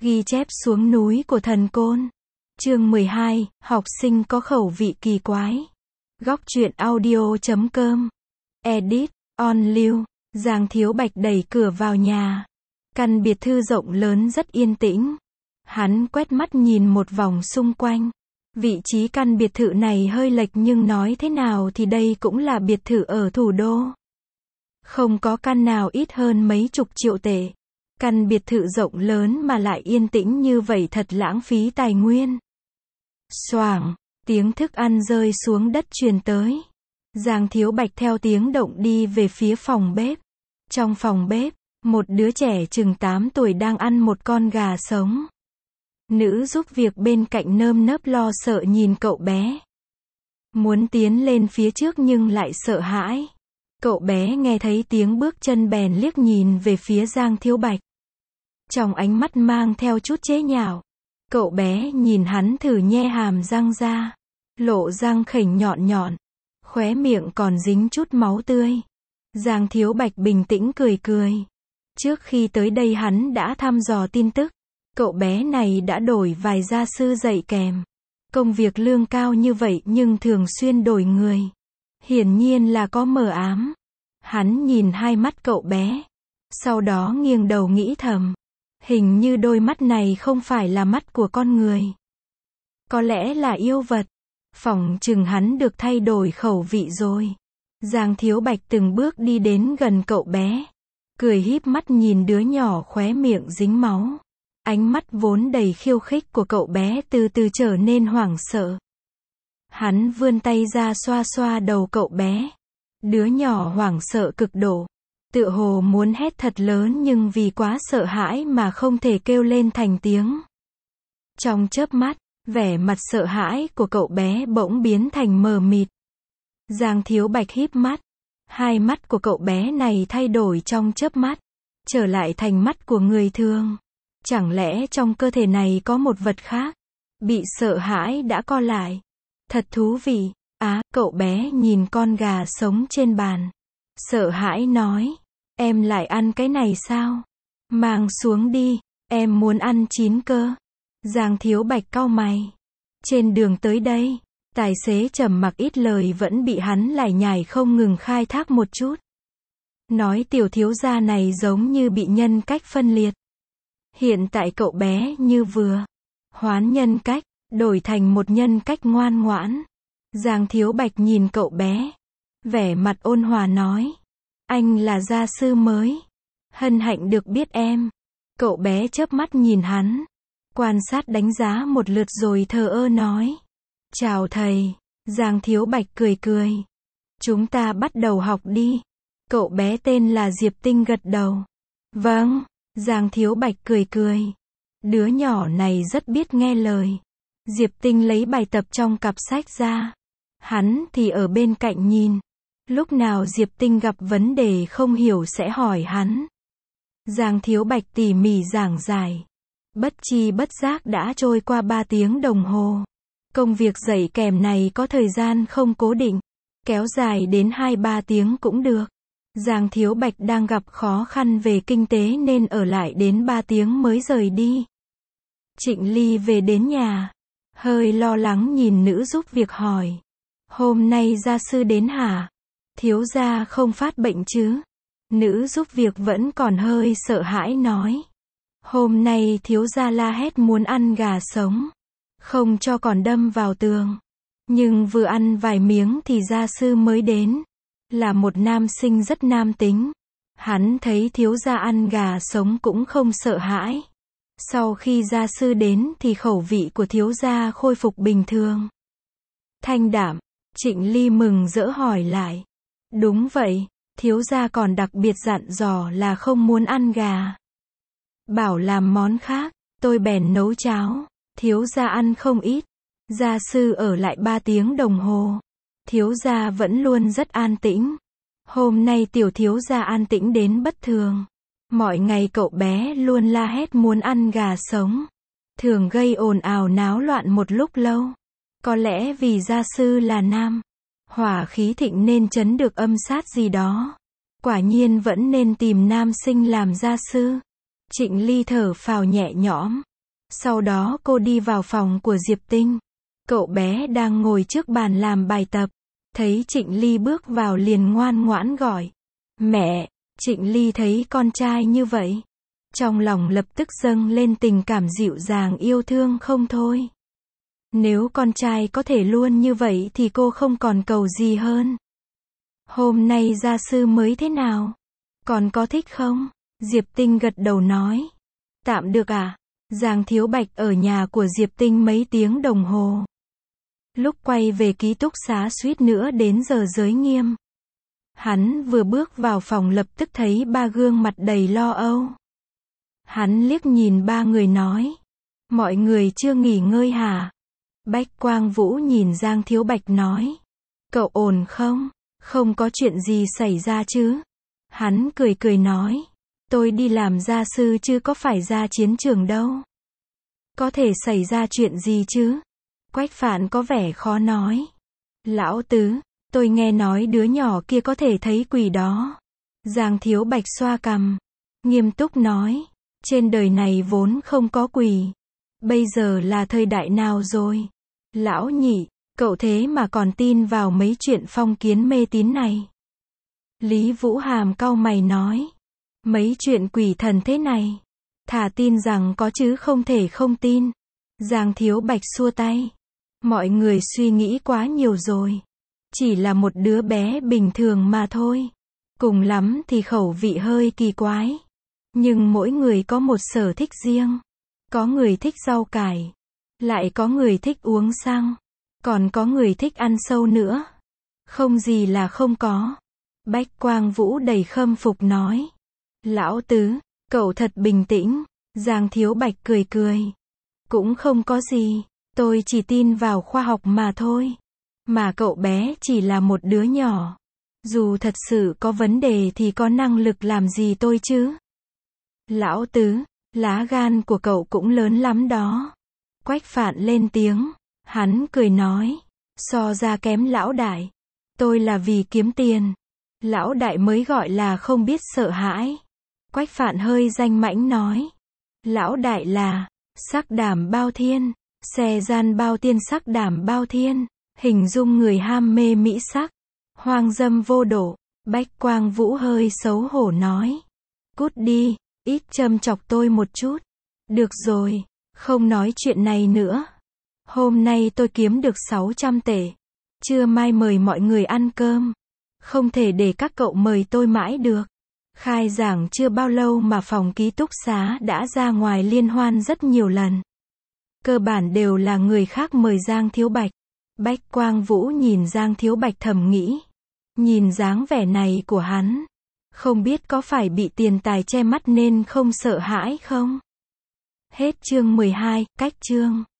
Ghi chép xuống núi của thần Côn. Chương 12, học sinh có khẩu vị kỳ quái. Góc truyện audio.com. Edit, on lưu. Giang Thiếu Bạch đẩy cửa vào nhà. Căn biệt thư rộng lớn rất yên tĩnh. Hắn quét mắt nhìn một vòng xung quanh. Vị trí căn biệt thự này hơi lệch nhưng nói thế nào thì đây cũng là biệt thự ở thủ đô. Không có căn nào ít hơn mấy chục triệu tệ. Căn biệt thự rộng lớn mà lại yên tĩnh như vậy thật lãng phí tài nguyên. Xoảng, tiếng thức ăn rơi xuống đất truyền tới. Giang Thiếu Bạch theo tiếng động đi về phía phòng bếp. Trong phòng bếp, một đứa trẻ chừng 8 tuổi đang ăn một con gà sống. Nữ giúp việc bên cạnh nơm nớp lo sợ nhìn cậu bé. Muốn tiến lên phía trước nhưng lại sợ hãi. Cậu bé nghe thấy tiếng bước chân bèn liếc nhìn về phía Giang Thiếu Bạch. Trong ánh mắt mang theo chút chế nhạo. Cậu bé nhìn hắn thử nhe hàm răng ra. Lộ răng khểnh nhọn nhọn. Khóe miệng còn dính chút máu tươi. Giang Thiếu Bạch bình tĩnh cười cười. Trước khi tới đây hắn đã thăm dò tin tức. Cậu bé này đã đổi vài gia sư dạy kèm. Công việc lương cao như vậy nhưng thường xuyên đổi người. Hiển nhiên là có mờ ám. Hắn nhìn hai mắt cậu bé. Sau đó nghiêng đầu nghĩ thầm. Hình như đôi mắt này không phải là mắt của con người. Có lẽ là yêu vật. Phỏng chừng hắn được thay đổi khẩu vị rồi. Giang Thiếu Bạch từng bước đi đến gần cậu bé. Cười híp mắt nhìn đứa nhỏ khóe miệng dính máu. Ánh mắt vốn đầy khiêu khích của cậu bé từ từ trở nên hoảng sợ. Hắn vươn tay ra xoa xoa đầu cậu bé. Đứa nhỏ hoảng sợ cực độ. Tựa hồ muốn hét thật lớn nhưng vì quá sợ hãi mà không thể kêu lên thành tiếng. Trong chớp mắt, vẻ mặt sợ hãi của cậu bé bỗng biến thành mờ mịt. Giang Thiếu Bạch híp mắt. Hai mắt của cậu bé này thay đổi trong chớp mắt. Trở lại thành mắt của người thường. Chẳng lẽ trong cơ thể này có một vật khác? Bị sợ hãi đã co lại. Thật thú vị. Cậu bé nhìn con gà sống trên bàn. Sợ hãi nói. Em lại ăn cái này sao? Mang xuống đi. Em muốn ăn chín cơ. Giang Thiếu Bạch cau mày. Trên đường tới đây, tài xế trầm mặc ít lời vẫn bị hắn lải nhải không ngừng khai thác một chút. Nói tiểu thiếu gia này giống như bị nhân cách phân liệt. Hiện tại cậu bé như vừa hoán nhân cách, đổi thành một nhân cách ngoan ngoãn. Giang Thiếu Bạch nhìn cậu bé. Vẻ mặt ôn hòa nói. Anh là gia sư mới. Hân hạnh được biết em. Cậu bé chớp mắt nhìn hắn. Quan sát đánh giá một lượt rồi thờ ơ nói. Chào thầy. Giang Thiếu Bạch cười cười. Chúng ta bắt đầu học đi. Cậu bé tên là Diệp Tinh gật đầu. Vâng. Giang Thiếu Bạch cười cười. Đứa nhỏ này rất biết nghe lời. Diệp Tinh lấy bài tập trong cặp sách ra. Hắn thì ở bên cạnh nhìn. Lúc nào Diệp Tinh gặp vấn đề không hiểu sẽ hỏi hắn. Giang Thiếu Bạch tỉ mỉ giảng giải. Bất chi bất giác đã trôi qua 3 tiếng đồng hồ. Công việc dạy kèm này có thời gian không cố định. Kéo dài đến 2-3 tiếng cũng được. Giang Thiếu Bạch đang gặp khó khăn về kinh tế nên ở lại đến 3 tiếng mới rời đi. Trịnh Ly về đến nhà. Hơi lo lắng nhìn nữ giúp việc hỏi. Hôm nay gia sư đến hả? Thiếu gia không phát bệnh chứ? Nữ giúp việc vẫn còn hơi sợ hãi nói. Hôm nay thiếu gia la hét muốn ăn gà sống. Không cho còn đâm vào tường. Nhưng vừa ăn vài miếng thì gia sư mới đến. Là một nam sinh rất nam tính. Hắn thấy thiếu gia ăn gà sống cũng không sợ hãi. Sau khi gia sư đến thì khẩu vị của thiếu gia khôi phục bình thường. Thanh đạm. Trịnh Ly mừng rỡ hỏi lại. Đúng vậy, thiếu gia còn đặc biệt dặn dò là không muốn ăn gà. Bảo làm món khác, tôi bèn nấu cháo. Thiếu gia ăn không ít. Gia sư ở lại 3 tiếng đồng hồ. Thiếu gia vẫn luôn rất an tĩnh. Hôm nay tiểu thiếu gia an tĩnh đến bất thường. Mọi ngày cậu bé luôn la hét muốn ăn gà sống. Thường gây ồn ào náo loạn một lúc lâu. Có lẽ vì gia sư là nam. Hỏa khí thịnh nên trấn được âm sát gì đó. Quả nhiên vẫn nên tìm nam sinh làm gia sư. Trịnh Ly thở phào nhẹ nhõm. Sau đó cô đi vào phòng của Diệp Tinh. Cậu bé đang ngồi trước bàn làm bài tập. Thấy Trịnh Ly bước vào liền ngoan ngoãn gọi. Mẹ! Trịnh Ly thấy con trai như vậy. Trong lòng lập tức dâng lên tình cảm dịu dàng yêu thương không thôi. Nếu con trai có thể luôn như vậy thì cô không còn cầu gì hơn. Hôm nay gia sư mới thế nào? Còn có thích không? Diệp Tinh gật đầu nói. Tạm được à? Giang Thiếu Bạch ở nhà của Diệp Tinh mấy tiếng đồng hồ. Lúc quay về ký túc xá suýt nữa đến giờ giới nghiêm. Hắn vừa bước vào phòng lập tức thấy ba gương mặt đầy lo âu. Hắn liếc nhìn ba người nói. Mọi người chưa nghỉ ngơi hả? Bách Quang Vũ nhìn Giang Thiếu Bạch nói. Cậu ổn không? Không có chuyện gì xảy ra chứ? Hắn cười cười nói. Tôi đi làm gia sư chứ có phải ra chiến trường đâu. Có thể xảy ra chuyện gì chứ? Quách Phạn có vẻ khó nói. Lão Tứ, tôi nghe nói đứa nhỏ kia có thể thấy quỷ đó. Giang Thiếu Bạch xoa cằm. Nghiêm túc nói. Trên đời này vốn không có quỷ. Bây giờ là thời đại nào rồi? Lão Nhị, cậu thế mà còn tin vào mấy chuyện phong kiến mê tín này. Lý Vũ Hàm cau mày nói. Mấy chuyện quỷ thần thế này. Thà tin rằng có chứ không thể không tin. Giang Thiếu Bạch xua tay. Mọi người suy nghĩ quá nhiều rồi. Chỉ là một đứa bé bình thường mà thôi. Cùng lắm thì khẩu vị hơi kỳ quái. Nhưng mỗi người có một sở thích riêng. Có người thích rau cải. Lại có người thích uống xăng. Còn có người thích ăn sâu nữa. Không gì là không có. Bách Quang Vũ đầy khâm phục nói. Lão Tứ, cậu thật bình tĩnh. Giang Thiếu Bạch cười cười. Cũng không có gì. Tôi chỉ tin vào khoa học mà thôi. Mà cậu bé chỉ là một đứa nhỏ. Dù thật sự có vấn đề thì có năng lực làm gì tôi chứ? Lão Tứ, lá gan của cậu cũng lớn lắm đó. Quách Phạn lên tiếng. Hắn cười nói. So ra kém lão đại. Tôi là vì kiếm tiền. Lão đại mới gọi là không biết sợ hãi. Quách Phạn hơi danh mãnh nói. Lão đại là sắc đảm bao thiên. Xè gian bao tiên sắc đảm bao thiên. Hình dung người ham mê mỹ sắc. Hoang dâm vô độ. Bách Quang Vũ hơi xấu hổ nói. Cút đi, ít châm chọc tôi một chút. Được rồi, không nói chuyện này nữa. Hôm nay tôi kiếm được 600 tệ. Trưa mai mời mọi người ăn cơm. Không thể để các cậu mời tôi mãi được. Khai giảng chưa bao lâu mà phòng ký túc xá đã ra ngoài liên hoan rất nhiều lần. Cơ bản đều là người khác mời Giang Thiếu Bạch. Bách Quang Vũ nhìn Giang Thiếu Bạch thầm nghĩ. Nhìn dáng vẻ này của hắn. Không biết có phải bị tiền tài che mắt nên không sợ hãi không? Hết chương 12, cách chương.